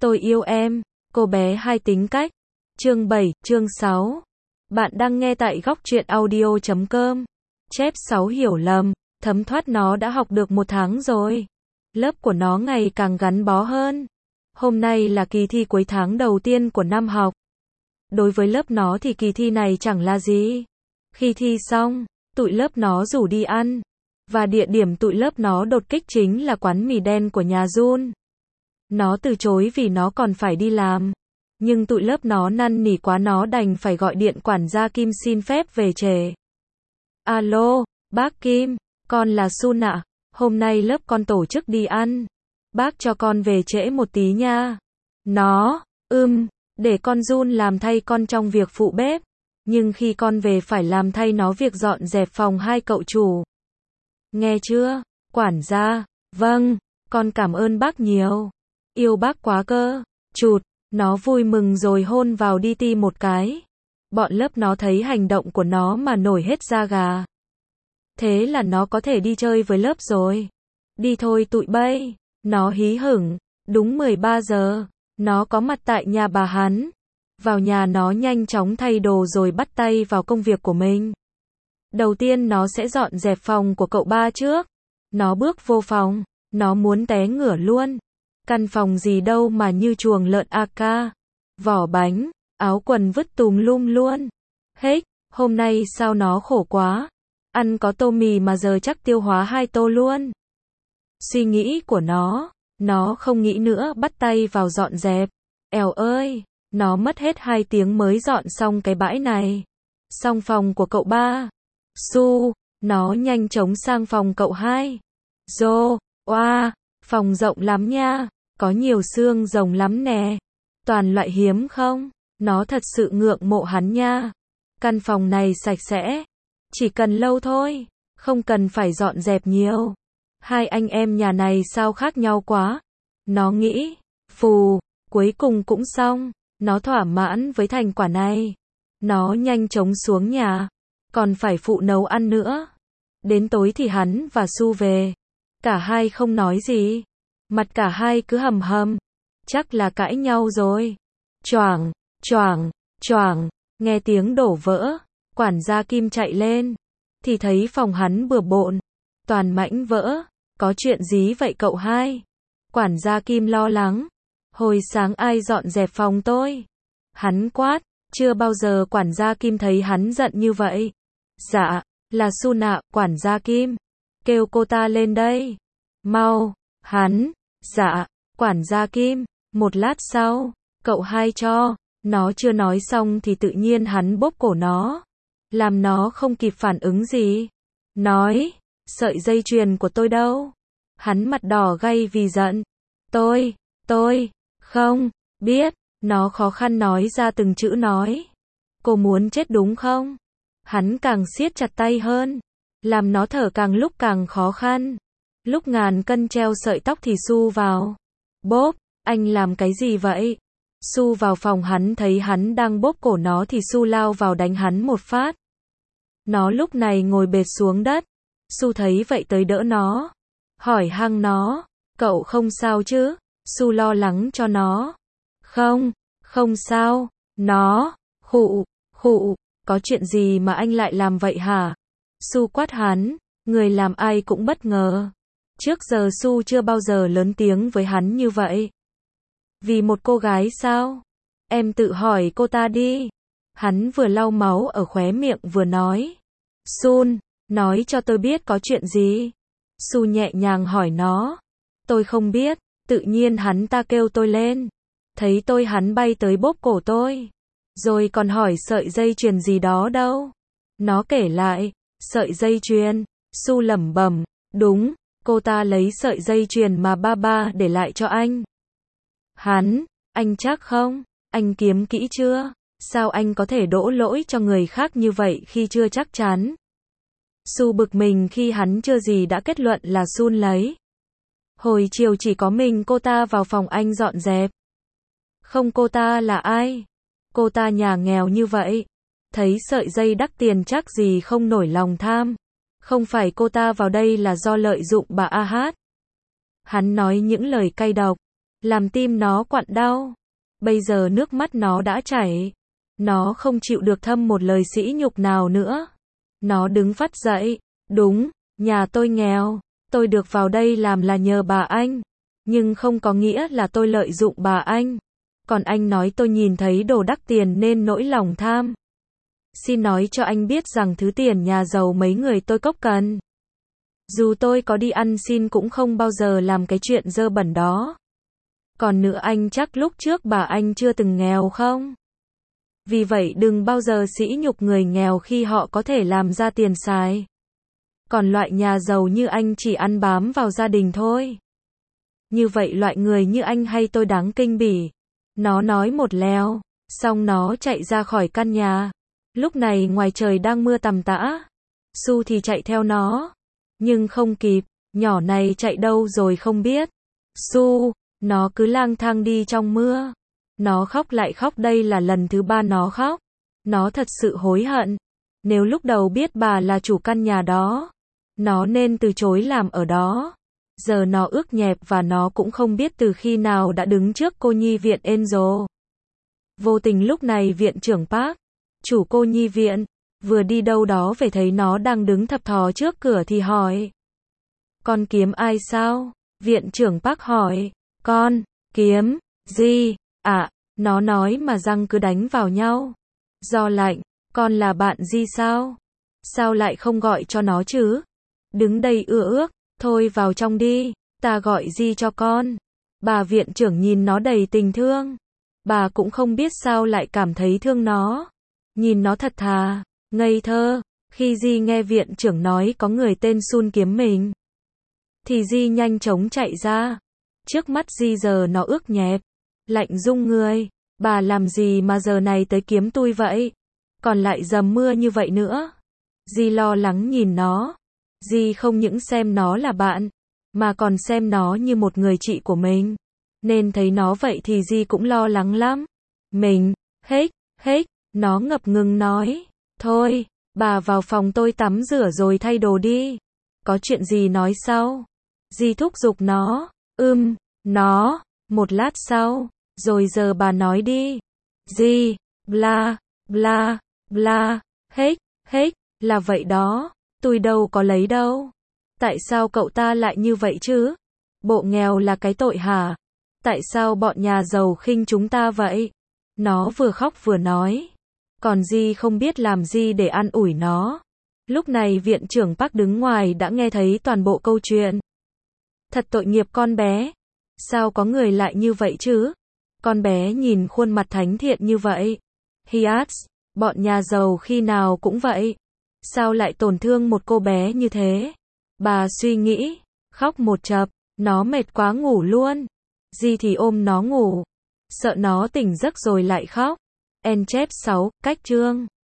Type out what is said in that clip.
Tôi yêu em, cô bé hai tính cách. Chương 7, chương 6. Bạn đang nghe tại góc truyện audio.com. Chép 6 hiểu lầm, thấm thoát nó đã học được 1 tháng rồi. Lớp của nó ngày càng gắn bó hơn. Hôm nay là kỳ thi cuối tháng đầu tiên của năm học. Đối với lớp nó thì kỳ thi này chẳng là gì. Khi thi xong, tụi lớp nó rủ đi ăn. Và địa điểm tụi lớp nó đột kích chính là quán mì đen của nhà Jun. Nó từ chối vì nó còn phải đi làm. Nhưng tụi lớp nó năn nỉ quá nó đành phải gọi điện quản gia Kim xin phép về trễ. Alo, bác Kim, con là Sun ạ. Hôm nay lớp con tổ chức đi ăn. Bác cho con về trễ một tí nha. Nó, để con Jun làm thay con trong việc phụ bếp. Nhưng khi con về phải làm thay nó việc dọn dẹp phòng hai cậu chủ. Nghe chưa, quản gia? Vâng, con cảm ơn bác nhiều. Yêu bác quá cơ. Chụt, nó vui mừng rồi hôn vào đi ti một cái. Bọn lớp nó thấy hành động của nó mà nổi hết da gà. Thế là nó có thể đi chơi với lớp rồi. Đi thôi tụi bay. Nó hí hửng. Đúng 13 giờ, nó có mặt tại nhà bà hắn. Vào nhà nó nhanh chóng thay đồ rồi bắt tay vào công việc của mình. Đầu tiên nó sẽ dọn dẹp phòng của cậu ba trước. Nó bước vô phòng, nó muốn té ngửa luôn. Căn phòng gì đâu mà như chuồng lợn AK. Vỏ bánh, áo quần vứt tùm lum luôn. Hết, hôm nay sao nó khổ quá. Ăn có tô mì mà giờ chắc tiêu hóa 2 tô luôn. Suy nghĩ của nó không nghĩ nữa bắt tay vào dọn dẹp. Èo ơi, nó mất hết 2 tiếng mới dọn xong cái bãi này. Xong phòng của cậu ba. Su, nó nhanh chóng sang phòng cậu hai. Dô, oa, phòng rộng lắm nha, có nhiều xương rồng lắm nè. Toàn loại hiếm không? Nó thật sự ngưỡng mộ hắn nha. Căn phòng này sạch sẽ, chỉ cần lâu thôi, không cần phải dọn dẹp nhiều. Hai anh em nhà này sao khác nhau quá. Nó nghĩ, phù, cuối cùng cũng xong. Nó thỏa mãn với thành quả này. Nó nhanh chóng xuống nhà, còn phải phụ nấu ăn nữa. Đến tối thì hắn và Su về. Cả hai không nói gì. Mặt cả hai cứ hầm hầm. Chắc là cãi nhau rồi. Choảng, choảng, choảng. Nghe tiếng đổ vỡ. Quản gia Kim chạy lên. Thì thấy phòng hắn bừa bộn. Toàn mảnh vỡ. Có chuyện gì vậy cậu hai? Quản gia Kim lo lắng. Hồi sáng ai dọn dẹp phòng tôi? Hắn quát. Chưa bao giờ quản gia Kim thấy hắn giận như vậy. Dạ, là Sun ạ, quản gia Kim. Kêu cô ta lên đây. Mau, hắn. Dạ, quản gia Kim. Một lát sau, cậu hai cho. Nó chưa nói xong thì tự nhiên hắn bóp cổ nó. Làm nó không kịp phản ứng gì. Nói, sợi dây chuyền của tôi đâu? Hắn mặt đỏ gay vì giận. Tôi, không, biết. Nó khó khăn nói ra từng chữ nói. Cô muốn chết đúng không? Hắn càng siết chặt tay hơn. Làm nó thở càng lúc càng khó khăn. Lúc ngàn cân treo sợi tóc thì Su vào. Bóp, anh làm cái gì vậy? Su vào phòng hắn thấy hắn đang bóp cổ nó thì Su lao vào đánh hắn một phát. Nó lúc này ngồi bệt xuống đất. Su thấy vậy tới đỡ nó. Hỏi hăng nó. Cậu không sao chứ? Su lo lắng cho nó. Không sao. Nó, khụ, có chuyện gì mà anh lại làm vậy hả? Su quát hắn, người làm ai cũng bất ngờ. Trước giờ Su chưa bao giờ lớn tiếng với hắn như vậy. Vì một cô gái sao? Em tự hỏi cô ta đi. Hắn vừa lau máu ở khóe miệng vừa nói. Sun, nói cho tôi biết có chuyện gì? Su nhẹ nhàng hỏi nó. Tôi không biết, tự nhiên hắn ta kêu tôi lên. Thấy tôi hắn bay tới bóp cổ tôi. Rồi còn hỏi sợi dây chuyền gì đó đâu. Nó kể lại, sợi dây chuyền. Su lẩm bẩm, đúng, cô ta lấy sợi dây chuyền mà ba để lại cho anh. Anh chắc không? Anh kiếm kỹ chưa? Sao anh có thể đổ lỗi cho người khác như vậy khi chưa chắc chắn? Su bực mình khi hắn chưa gì đã kết luận là Sun lấy. Hồi chiều chỉ có mình cô ta vào phòng anh dọn dẹp. Không, cô ta là ai? Cô ta nhà nghèo như vậy. Thấy sợi dây đắt tiền chắc gì không nổi lòng tham. Không phải cô ta vào đây là do lợi dụng bà AH. Hắn nói những lời cay độc. làm tim nó quặn đau. Bây giờ nước mắt nó đã chảy. Nó không chịu được thâm một lời sỉ nhục nào nữa. Nó đứng phắt dậy. Đúng, nhà tôi nghèo. Tôi được vào đây làm là nhờ bà anh. Nhưng không có nghĩa là tôi lợi dụng bà anh. Còn anh nói tôi nhìn thấy đồ đắt tiền nên nỗi lòng tham. Xin nói cho anh biết rằng thứ tiền nhà giàu mấy người tôi cốc cần. Dù tôi có đi ăn xin cũng không bao giờ làm cái chuyện dơ bẩn đó. Còn nữa anh chắc lúc trước bà anh chưa từng nghèo không? Vì vậy đừng bao giờ sỉ nhục người nghèo khi họ có thể làm ra tiền xài. Còn loại nhà giàu như anh chỉ ăn bám vào gia đình thôi. Như vậy loại người như anh hay tôi đáng kinh bỉ. Nó nói một lèo, xong nó chạy ra khỏi căn nhà. Lúc này ngoài trời đang mưa tầm tã. Su thì chạy theo nó. Nhưng không kịp, nhỏ này chạy đâu rồi không biết. Su, nó cứ lang thang đi trong mưa. Nó khóc lại khóc, đây là lần thứ 3 nó khóc. Nó thật sự hối hận. Nếu lúc đầu biết bà là chủ căn nhà đó, nó nên từ chối làm ở đó. Giờ nó ước nhẹp và nó cũng không biết từ khi nào đã đứng trước cô nhi viện Angel. Vô tình lúc này viện trưởng Park, chủ cô nhi viện, vừa đi đâu đó về thấy nó đang đứng thập thò trước cửa thì hỏi. Con kiếm ai sao? Viện trưởng Park hỏi. Con, kiếm, gì? À, nó nói mà răng cứ đánh vào nhau. Do lạnh, con là bạn gì sao? Sao lại không gọi cho nó chứ? Đứng đây ưa ước, thôi vào trong đi, ta gọi gì cho con. Bà viện trưởng nhìn nó đầy tình thương. Bà cũng không biết sao lại cảm thấy thương nó. Nhìn nó thật thà, ngây thơ. Khi Di nghe viện trưởng nói có người tên Sun kiếm mình, thì Di nhanh chóng chạy ra. Trước mắt Di giờ nó ướt nhẹp, lạnh run người. Bà làm gì mà giờ này tới kiếm tôi vậy? Còn lại dầm mưa như vậy nữa. Di lo lắng nhìn nó. Di không những xem nó là bạn, mà còn xem nó như một người chị của mình. Nên thấy nó vậy thì Di cũng lo lắng lắm. Mình, hết, nó ngập ngừng nói. Thôi, bà vào phòng tôi tắm rửa rồi thay đồ đi. Có chuyện gì nói sau. Di thúc giục nó. Nó, một lát sau. Rồi giờ bà nói đi. Di, bla, bla, bla, hết, là vậy đó. Tôi đâu có lấy đâu. Tại sao cậu ta lại như vậy chứ? Bộ nghèo là cái tội hả? Tại sao bọn nhà giàu khinh chúng ta vậy? Nó vừa khóc vừa nói. Còn Di không biết làm gì để an ủi nó. Lúc này viện trưởng Park đứng ngoài đã nghe thấy toàn bộ câu chuyện. Thật tội nghiệp con bé. Sao có người lại như vậy chứ? Con bé nhìn khuôn mặt thánh thiện như vậy. He asks, bọn nhà giàu khi nào cũng vậy. Sao lại tổn thương một cô bé như thế? Bà suy nghĩ, khóc một chập, nó mệt quá ngủ luôn. Di thì ôm nó ngủ, sợ nó tỉnh giấc rồi lại khóc. En chép 6, cách chương